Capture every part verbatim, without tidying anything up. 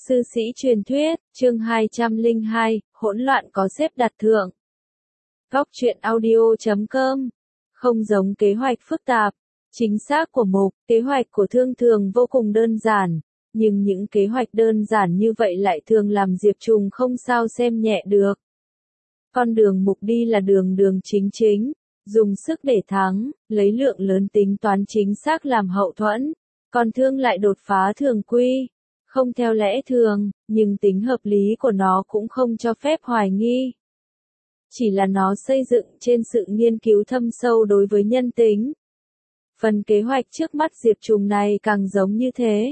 Sư sĩ truyền thuyết, chương hai trăm lẻ hai, hỗn loạn có xếp đặt thượng. Góc truyện audio chấm com. Không giống kế hoạch phức tạp, chính xác của mục, kế hoạch của Thương thường vô cùng đơn giản, nhưng những kế hoạch đơn giản như vậy lại thường làm Diệp Trùng không sao xem nhẹ được. Con đường mục đi là đường đường chính chính, dùng sức để thắng, lấy lượng lớn tính toán chính xác làm hậu thuẫn, còn Thương lại đột phá thường quy. Không theo lẽ thường, nhưng tính hợp lý của nó cũng không cho phép hoài nghi. Chỉ là nó xây dựng trên sự nghiên cứu thâm sâu đối với nhân tính. Phần kế hoạch trước mắt Diệp Trùng này càng giống như thế.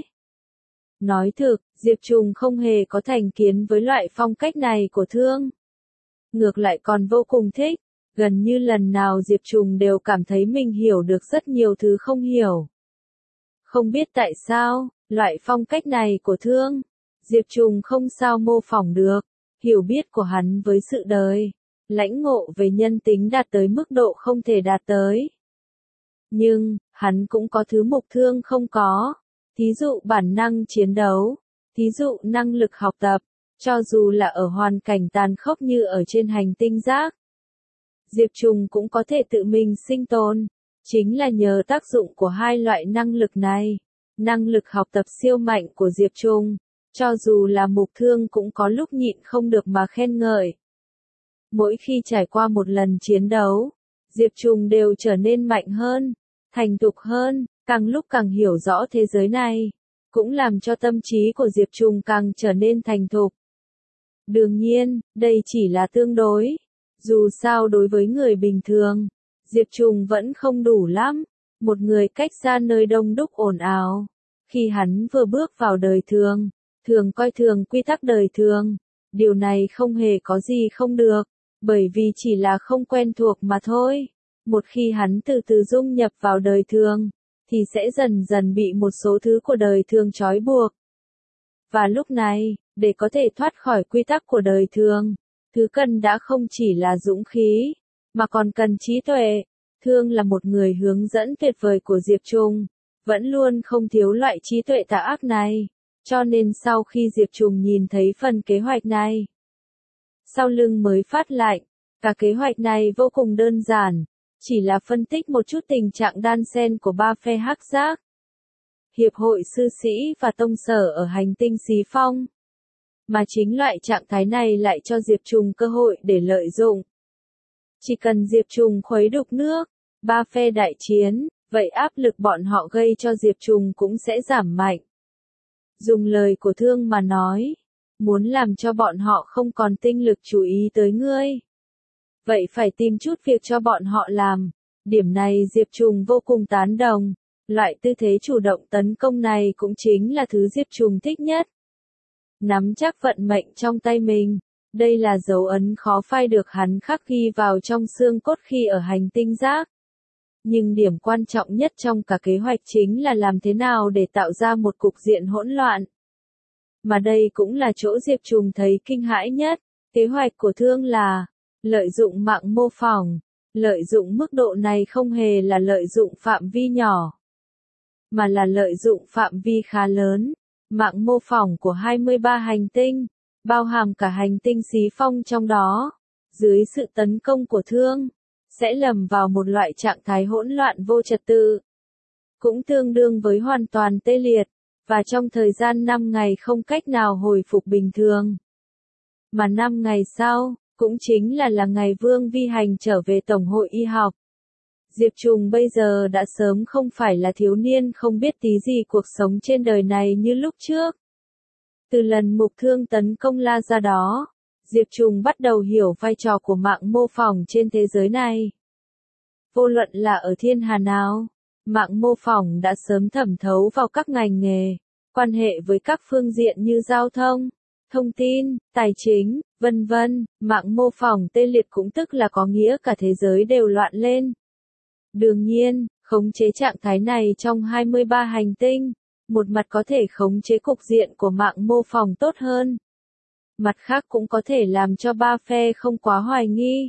Nói thực, Diệp Trùng không hề có thành kiến với loại phong cách này của Thương. Ngược lại còn vô cùng thích, gần như lần nào Diệp Trùng đều cảm thấy mình hiểu được rất nhiều thứ không hiểu. Không biết tại sao, loại phong cách này của Thương, Diệp Trùng không sao mô phỏng được, hiểu biết của hắn với sự đời, lãnh ngộ về nhân tính đạt tới mức độ không thể đạt tới. Nhưng, hắn cũng có thứ mục Thương không có, thí dụ bản năng chiến đấu, thí dụ năng lực học tập, cho dù là ở hoàn cảnh tàn khốc như ở trên hành tinh rác. Diệp Trùng cũng có thể tự mình sinh tồn, chính là nhờ tác dụng của hai loại năng lực này. Năng lực học tập siêu mạnh của Diệp Trùng, cho dù là mục Thương cũng có lúc nhịn không được mà khen ngợi. Mỗi khi trải qua một lần chiến đấu, Diệp Trùng đều trở nên mạnh hơn, thành thục hơn, càng lúc càng hiểu rõ thế giới này, cũng làm cho tâm trí của Diệp Trùng càng trở nên thành thục. Đương nhiên, đây chỉ là tương đối. Dù sao đối với người bình thường, Diệp Trùng vẫn không đủ lắm. Một người cách xa nơi đông đúc ồn ào. Khi hắn vừa bước vào đời thường, thường coi thường quy tắc đời thường. Điều này không hề có gì không được, bởi vì chỉ là không quen thuộc mà thôi. Một khi hắn từ từ dung nhập vào đời thường, thì sẽ dần dần bị một số thứ của đời thường trói buộc. Và lúc này, để có thể thoát khỏi quy tắc của đời thường, thứ cần đã không chỉ là dũng khí, mà còn cần trí tuệ. Thương là một người hướng dẫn tuyệt vời của Diệp Trùng, vẫn luôn không thiếu loại trí tuệ tà ác này, cho nên sau khi Diệp Trùng nhìn thấy phần kế hoạch này, sau lưng mới phát lạnh. Cả kế hoạch này vô cùng đơn giản, chỉ là phân tích một chút tình trạng đan xen của ba phe hắc giác. Hiệp hội sư sĩ và tông sở ở hành tinh Xí Phong. Mà chính loại trạng thái này lại cho Diệp Trùng cơ hội để lợi dụng. Chỉ cần Diệp Trùng khuấy đục nước, ba phe đại chiến, vậy áp lực bọn họ gây cho Diệp Trùng cũng sẽ giảm mạnh. Dùng lời của Thương mà nói, muốn làm cho bọn họ không còn tinh lực chú ý tới ngươi. Vậy phải tìm chút việc cho bọn họ làm. Điểm này Diệp Trùng vô cùng tán đồng. Loại tư thế chủ động tấn công này cũng chính là thứ Diệp Trùng thích nhất. Nắm chắc vận mệnh trong tay mình, đây là dấu ấn khó phai được hắn khắc ghi vào trong xương cốt khi ở hành tinh rác. Nhưng điểm quan trọng nhất trong cả kế hoạch chính là làm thế nào để tạo ra một cục diện hỗn loạn. Mà đây cũng là chỗ Diệp Trùng thấy kinh hãi nhất. Kế hoạch của Thương là lợi dụng mạng mô phỏng. Lợi dụng mức độ này không hề là lợi dụng phạm vi nhỏ, mà là lợi dụng phạm vi khá lớn. Mạng mô phỏng của hai mươi ba hành tinh, bao hàm cả hành tinh Xí Phong trong đó, dưới sự tấn công của Thương, sẽ lầm vào một loại trạng thái hỗn loạn vô trật tự. Cũng tương đương với hoàn toàn tê liệt, và trong thời gian năm ngày không cách nào hồi phục bình thường. Mà năm ngày sau, cũng chính là là ngày Vương Vi Hành trở về Tổng hội Y học. Diệp Trùng bây giờ đã sớm không phải là thiếu niên không biết tí gì cuộc sống trên đời này như lúc trước. Từ lần mục Thương tấn công La ra đó, Diệp Trùng bắt đầu hiểu vai trò của mạng mô phỏng trên thế giới này. Vô luận là ở thiên hà nào, mạng mô phỏng đã sớm thẩm thấu vào các ngành nghề, quan hệ với các phương diện như giao thông, thông tin, tài chính, vân vân. Mạng mô phỏng tê liệt cũng tức là có nghĩa cả thế giới đều loạn lên. Đương nhiên, khống chế trạng thái này trong hai mươi ba hành tinh, một mặt có thể khống chế cục diện của mạng mô phỏng tốt hơn. Mặt khác cũng có thể làm cho ba phe không quá hoài nghi.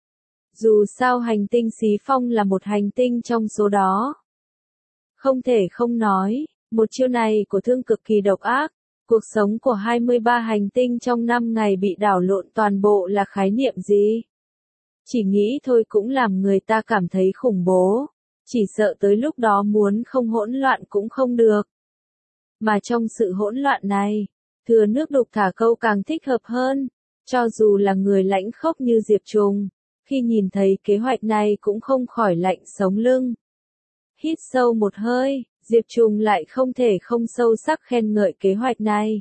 Dù sao hành tinh Xí Phong là một hành tinh trong số đó. Không thể không nói, một chiêu này của Thương cực kỳ độc ác, Cuộc sống của hai mươi ba hành tinh trong năm ngày bị đảo lộn toàn bộ là khái niệm gì? Chỉ nghĩ thôi cũng làm người ta cảm thấy khủng bố. Chỉ sợ tới lúc đó muốn không hỗn loạn cũng không được. Mà trong sự hỗn loạn này, thừa nước đục thả câu càng thích hợp hơn. Cho dù là người lãnh khốc như Diệp Trùng, khi nhìn thấy kế hoạch này cũng không khỏi lạnh sống lưng. Hít sâu một hơi, Diệp Trùng lại không thể không sâu sắc khen ngợi kế hoạch này.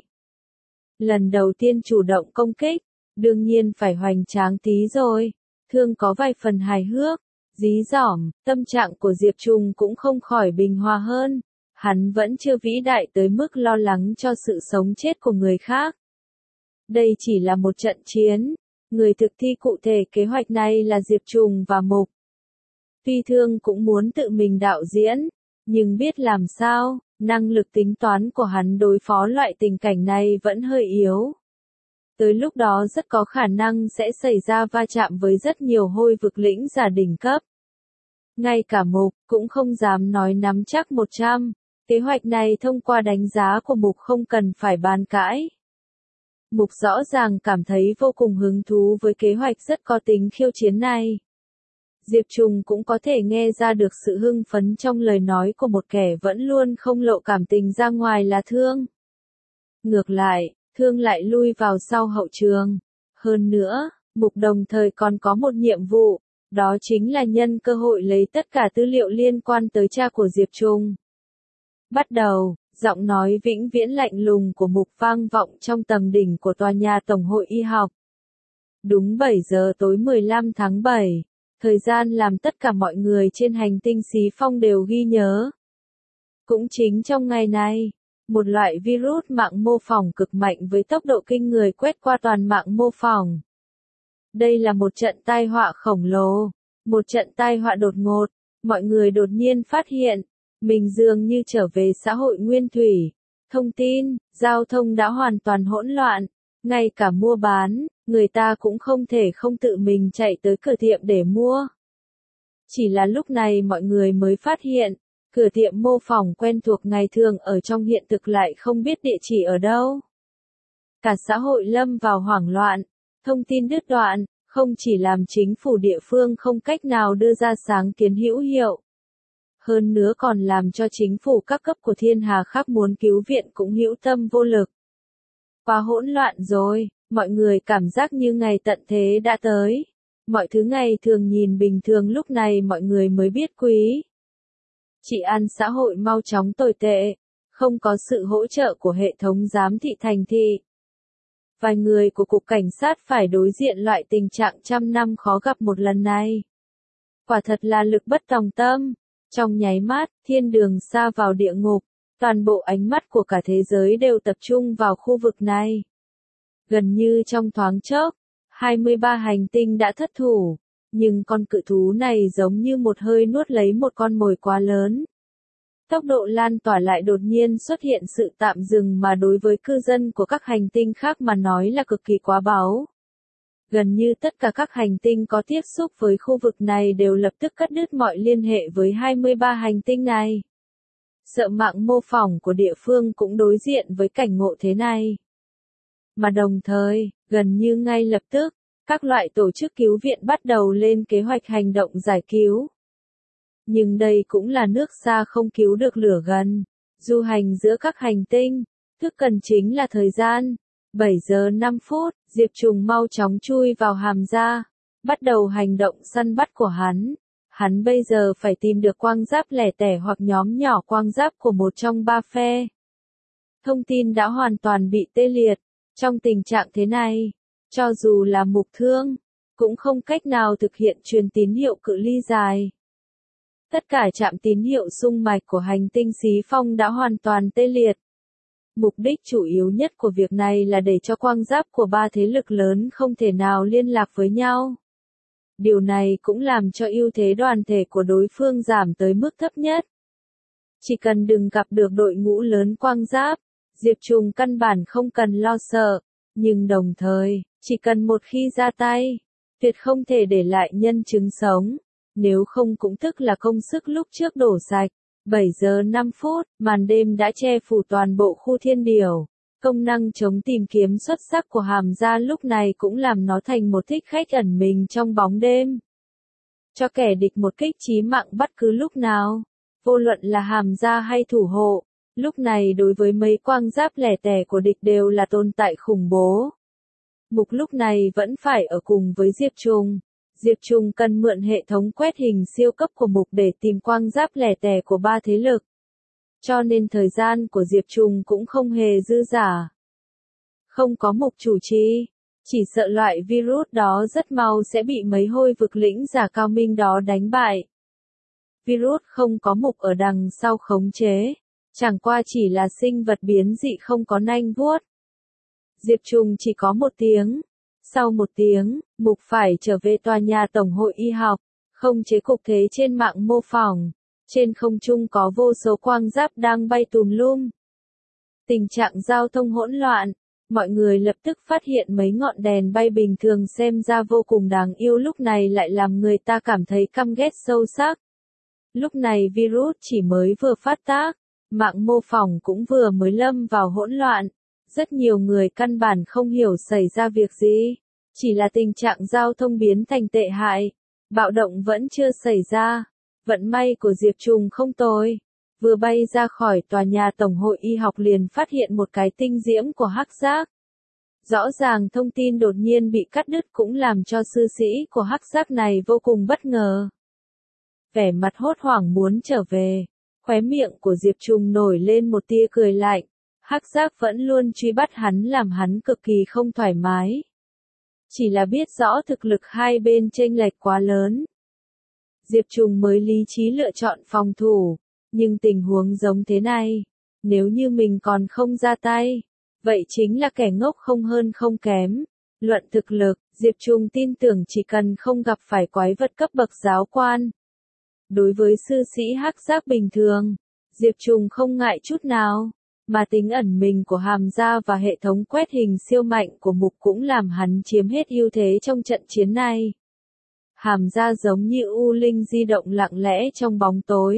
Lần đầu tiên chủ động công kích, đương nhiên phải hoành tráng tí rồi. Thương có vài phần hài hước, dí dỏm, tâm trạng của Diệp Trùng cũng không khỏi bình hòa hơn. Hắn vẫn chưa vĩ đại tới mức lo lắng cho sự sống chết của người khác. Đây chỉ là một trận chiến. Người thực thi cụ thể kế hoạch này là Diệp Trùng và Mục. Tuy Thương cũng muốn tự mình đạo diễn, nhưng biết làm sao, năng lực tính toán của hắn đối phó loại tình cảnh này vẫn hơi yếu. Tới lúc đó rất có khả năng sẽ xảy ra va chạm với rất nhiều hôi vực lĩnh giả đỉnh cấp. Ngay cả Mục cũng không dám nói nắm chắc một trăm. Kế hoạch này thông qua đánh giá của Mục không cần phải bàn cãi. Mục rõ ràng cảm thấy vô cùng hứng thú với kế hoạch rất có tính khiêu chiến này. Diệp Trùng cũng có thể nghe ra được sự hưng phấn trong lời nói của một kẻ vẫn luôn không lộ cảm tình ra ngoài là Thương. Ngược lại, Thương lại lui vào sau hậu trường. Hơn nữa, Mục đồng thời còn có một nhiệm vụ, đó chính là nhân cơ hội lấy tất cả tư liệu liên quan tới cha của Diệp Trùng. Bắt đầu, giọng nói vĩnh viễn lạnh lùng của Mục vang vọng trong tầng đỉnh của tòa nhà Tổng hội Y học. Đúng bảy giờ tối mười lăm tháng bảy, thời gian làm tất cả mọi người trên hành tinh Xí Phong đều ghi nhớ. Cũng chính trong ngày này, một loại virus mạng mô phỏng cực mạnh với tốc độ kinh người quét qua toàn mạng mô phỏng. Đây là một trận tai họa khổng lồ, một trận tai họa đột ngột, mọi người đột nhiên phát hiện, mình dường như trở về xã hội nguyên thủy, thông tin, giao thông đã hoàn toàn hỗn loạn, ngay cả mua bán, người ta cũng không thể không tự mình chạy tới cửa tiệm để mua. Chỉ là lúc này mọi người mới phát hiện, cửa tiệm mô phỏng quen thuộc ngày thường ở trong hiện thực lại không biết địa chỉ ở đâu. Cả xã hội lâm vào hoảng loạn, thông tin đứt đoạn, không chỉ làm chính phủ địa phương không cách nào đưa ra sáng kiến hữu hiệu. Hơn nữa còn làm cho chính phủ các cấp của thiên hà khác muốn cứu viện cũng hữu tâm vô lực. Quá hỗn loạn rồi, mọi người cảm giác như ngày tận thế đã tới. Mọi thứ ngày thường nhìn bình thường lúc này mọi người mới biết quý. Trị an xã hội mau chóng tồi tệ, không có sự hỗ trợ của hệ thống giám thị thành thị. Vài người của cục cảnh sát phải đối diện loại tình trạng trăm năm khó gặp một lần này. Quả thật là lực bất tòng tâm. Trong nháy mắt, thiên đường sa vào địa ngục, toàn bộ ánh mắt của cả thế giới đều tập trung vào khu vực này. Gần như trong thoáng chốc, hai mươi ba hành tinh đã thất thủ, nhưng con cự thú này giống như một hơi nuốt lấy một con mồi quá lớn. Tốc độ lan tỏa lại đột nhiên xuất hiện sự tạm dừng mà đối với cư dân của các hành tinh khác mà nói là cực kỳ quá báu. Gần như tất cả các hành tinh có tiếp xúc với khu vực này đều lập tức cắt đứt mọi liên hệ với hai mươi ba hành tinh này. Sợ mạng mô phỏng của địa phương cũng đối diện với cảnh ngộ thế này. Mà đồng thời, gần như ngay lập tức, các loại tổ chức cứu viện bắt đầu lên kế hoạch hành động giải cứu. Nhưng đây cũng là nước xa không cứu được lửa gần. Du hành giữa các hành tinh, thức cần chính là thời gian. bảy giờ năm phút, Diệp Trùng mau chóng chui vào hàm ra, bắt đầu hành động săn bắt của hắn. Hắn bây giờ phải tìm được quang giáp lẻ tẻ hoặc nhóm nhỏ quang giáp của một trong ba phe. Thông tin đã hoàn toàn bị tê liệt. Trong tình trạng thế này, cho dù là Mục Thương, cũng không cách nào thực hiện truyền tín hiệu cự ly dài. Tất cả trạm tín hiệu xung mạch của hành tinh Xí Phong đã hoàn toàn tê liệt. Mục đích chủ yếu nhất của việc này là để cho quang giáp của ba thế lực lớn không thể nào liên lạc với nhau. Điều này cũng làm cho ưu thế đoàn thể của đối phương giảm tới mức thấp nhất. Chỉ cần đừng gặp được đội ngũ lớn quang giáp, Diệp Trùng căn bản không cần lo sợ, nhưng đồng thời, chỉ cần một khi ra tay, tuyệt không thể để lại nhân chứng sống, nếu không cũng tức là công sức lúc trước đổ sạch. bảy giờ năm phút, màn đêm đã che phủ toàn bộ khu thiên điểu. Công năng chống tìm kiếm xuất sắc của Hàm Gia lúc này cũng làm nó thành một thích khách ẩn mình trong bóng đêm. Cho kẻ địch một kích chí mạng bất cứ lúc nào. Vô luận là Hàm Gia hay thủ hộ, lúc này đối với mấy quang giáp lẻ tẻ của địch đều là tồn tại khủng bố. Mục lúc này vẫn phải ở cùng với Diệp Trùng. Diệp Trùng cần mượn hệ thống quét hình siêu cấp của Mục để tìm quang giáp lẻ tẻ của ba thế lực. Cho nên thời gian của Diệp Trùng cũng không hề dư dả. Không có Mục chủ trì, chỉ sợ loại virus đó rất mau sẽ bị mấy hôi vực lĩnh giả cao minh đó đánh bại. Virus không có Mục ở đằng sau khống chế, chẳng qua chỉ là sinh vật biến dị không có nanh vuốt. Diệp Trùng chỉ có một tiếng. Sau một tiếng, Mục phải trở về tòa nhà Tổng hội Y học, không chế cục thế trên mạng mô phỏng. Trên không trung có vô số quang giáp đang bay tùm lum. Tình trạng giao thông hỗn loạn, mọi người lập tức phát hiện mấy ngọn đèn bay bình thường xem ra vô cùng đáng yêu lúc này lại làm người ta cảm thấy căm ghét sâu sắc. Lúc này virus chỉ mới vừa phát tác, mạng mô phỏng cũng vừa mới lâm vào hỗn loạn. Rất nhiều người căn bản không hiểu xảy ra việc gì, chỉ là tình trạng giao thông biến thành tệ hại, bạo động vẫn chưa xảy ra. Vận may của Diệp Trùng không tồi, vừa bay ra khỏi tòa nhà Tổng hội Y học liền phát hiện một cái tinh diễm của hắc giác. Rõ ràng thông tin đột nhiên bị cắt đứt cũng làm cho sư sĩ của hắc giác này vô cùng bất ngờ. Vẻ mặt hốt hoảng muốn trở về, khóe miệng của Diệp Trùng nổi lên một tia cười lạnh. Hắc giác vẫn luôn truy bắt hắn làm hắn cực kỳ không thoải mái. Chỉ là biết rõ thực lực hai bên chênh lệch quá lớn. Diệp Trùng mới lý trí lựa chọn phòng thủ, nhưng tình huống giống thế này, nếu như mình còn không ra tay, vậy chính là kẻ ngốc không hơn không kém. Luận thực lực, Diệp Trùng tin tưởng chỉ cần không gặp phải quái vật cấp bậc giáo quan. Đối với sư sĩ hắc giác bình thường, Diệp Trùng không ngại chút nào. Mà tính ẩn mình của Hàm Gia và hệ thống quét hình siêu mạnh của Mục cũng làm hắn chiếm hết ưu thế trong trận chiến này. Hàm Gia giống như u linh di động lặng lẽ trong bóng tối.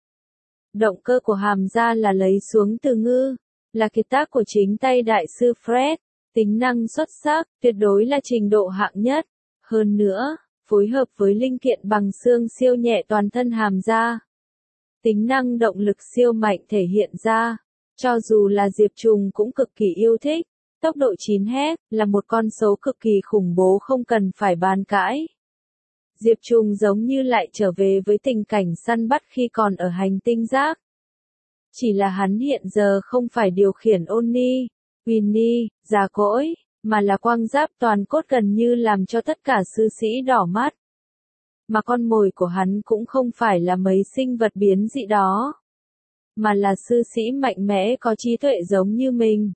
Động cơ của Hàm Gia là lấy xuống từ ngư, là kiệt tác của chính tay đại sư Fred, tính năng xuất sắc, tuyệt đối là trình độ hạng nhất. Hơn nữa, phối hợp với linh kiện bằng xương siêu nhẹ toàn thân Hàm Gia. Tính năng động lực siêu mạnh thể hiện ra. Cho dù là Diệp Trùng cũng cực kỳ yêu thích, tốc độ chín héc là một con số cực kỳ khủng bố không cần phải bàn cãi. Diệp Trùng giống như lại trở về với tình cảnh săn bắt khi còn ở hành tinh rác. Chỉ là hắn hiện giờ không phải điều khiển Oni, Winnie, già cỗi, mà là quang giáp toàn cốt gần như làm cho tất cả sư sĩ đỏ mắt. Mà con mồi của hắn cũng không phải là mấy sinh vật biến dị đó, mà là sư sĩ mạnh mẽ có trí tuệ giống như mình.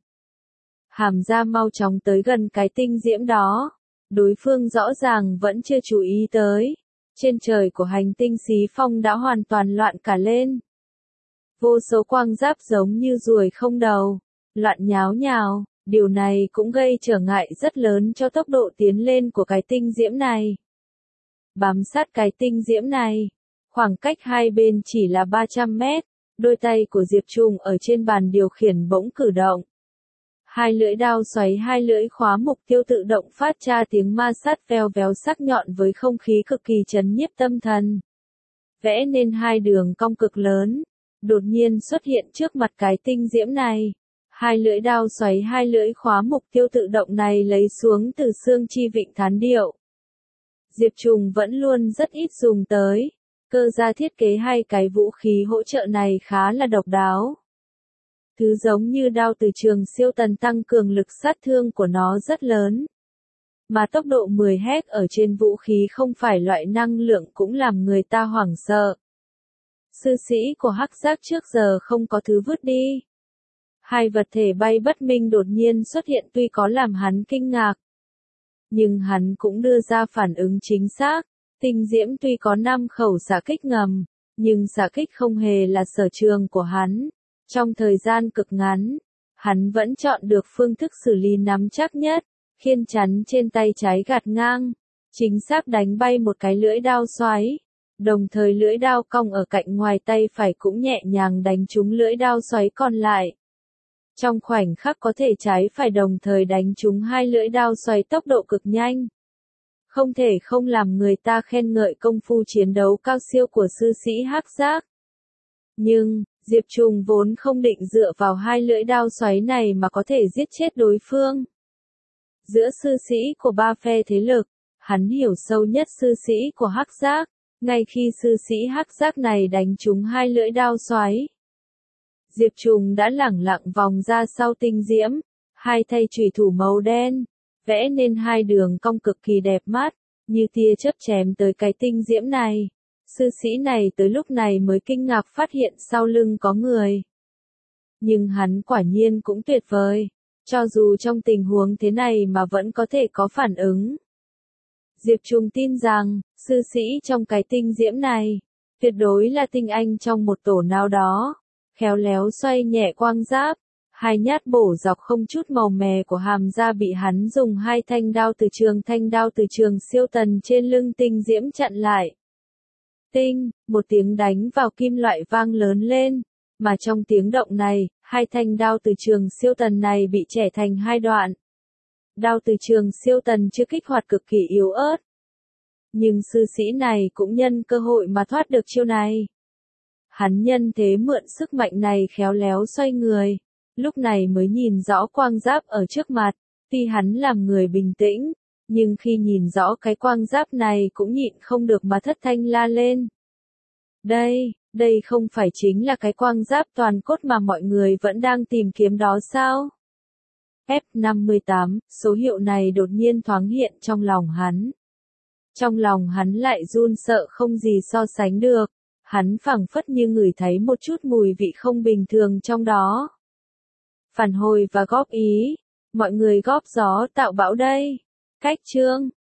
Hàm Gia mau chóng tới gần cái tinh diễm đó. Đối phương rõ ràng vẫn chưa chú ý tới. Trên trời của hành tinh Xí Phong đã hoàn toàn loạn cả lên. Vô số quang giáp giống như ruồi không đầu, loạn nháo nhào. Điều này cũng gây trở ngại rất lớn cho tốc độ tiến lên của cái tinh diễm này. Bám sát cái tinh diễm này, khoảng cách hai bên chỉ là ba trăm mét. Đôi tay của Diệp Trùng ở trên bàn điều khiển bỗng cử động. Hai lưỡi đao xoáy hai lưỡi khóa mục tiêu tự động phát ra tiếng ma sát veo véo sắc nhọn với không khí cực kỳ chấn nhiếp tâm thần. Vẽ nên hai đường cong cực lớn, đột nhiên xuất hiện trước mặt cái tinh diễm này. Hai lưỡi đao xoáy hai lưỡi khóa mục tiêu tự động này lấy xuống từ xương chi vịnh thán điệu. Diệp Trùng vẫn luôn rất ít dùng tới. Cơ gia thiết kế hai cái vũ khí hỗ trợ này khá là độc đáo. Thứ giống như đao từ trường siêu tần tăng cường lực sát thương của nó rất lớn. Mà tốc độ mười héc ở trên vũ khí không phải loại năng lượng cũng làm người ta hoảng sợ. Sư sĩ của hắc giác trước giờ không có thứ vứt đi. Hai vật thể bay bất minh đột nhiên xuất hiện tuy có làm hắn kinh ngạc, nhưng hắn cũng đưa ra phản ứng chính xác. Tinh diễm tuy có năm khẩu xạ kích ngầm, nhưng xạ kích không hề là sở trường của hắn. Trong thời gian cực ngắn, hắn vẫn chọn được phương thức xử lý nắm chắc nhất, khiên chắn trên tay trái gạt ngang, chính xác đánh bay một cái lưỡi đao xoáy, đồng thời lưỡi đao cong ở cạnh ngoài tay phải cũng nhẹ nhàng đánh trúng lưỡi đao xoáy còn lại. Trong khoảnh khắc có thể trái phải đồng thời đánh trúng hai lưỡi đao xoáy tốc độ cực nhanh. Không thể không làm người ta khen ngợi công phu chiến đấu cao siêu của sư sĩ Hắc Giác. Nhưng, Diệp Trùng vốn không định dựa vào hai lưỡi đao xoáy này mà có thể giết chết đối phương. Giữa sư sĩ của ba phe thế lực, hắn hiểu sâu nhất sư sĩ của Hắc Giác, ngay khi sư sĩ Hắc Giác này đánh trúng hai lưỡi đao xoáy. Diệp Trùng đã lẳng lặng vòng ra sau tinh diễm, hai thanh chùy thủ màu đen, vẽ nên hai đường cong cực kỳ đẹp mắt, như tia chớp chém tới cái tinh diễm này. Sư sĩ này tới lúc này mới kinh ngạc phát hiện sau lưng có người. Nhưng hắn quả nhiên cũng tuyệt vời, cho dù trong tình huống thế này mà vẫn có thể có phản ứng. Diệp Trùng tin rằng, sư sĩ trong cái tinh diễm này, tuyệt đối là tinh anh trong một tổ nào đó, khéo léo xoay nhẹ quang giáp, hai nhát bổ dọc không chút màu mè của hàm da bị hắn dùng hai thanh đao từ trường thanh đao từ trường siêu tần trên lưng tinh diễm chặn lại. Tinh, một tiếng đánh vào kim loại vang lớn lên, mà trong tiếng động này, hai thanh đao từ trường siêu tần này bị chẻ thành hai đoạn. Đao từ trường siêu tần chưa kích hoạt cực kỳ yếu ớt. Nhưng sư sĩ này cũng nhân cơ hội mà thoát được chiêu này. Hắn nhân thế mượn sức mạnh này khéo léo xoay người, lúc này mới nhìn rõ quang giáp ở trước mặt, tuy hắn làm người bình tĩnh, nhưng khi nhìn rõ cái quang giáp này cũng nhịn không được mà thất thanh la lên. Đây, đây không phải chính là cái quang giáp toàn cốt mà mọi người vẫn đang tìm kiếm đó sao? F năm mươi tám, số hiệu này đột nhiên thoáng hiện trong lòng hắn. Trong lòng hắn lại run sợ không gì so sánh được, hắn phảng phất như ngửi thấy một chút mùi vị không bình thường trong đó. Phản hồi và góp ý, mọi người góp gió tạo bão đây. Cách chương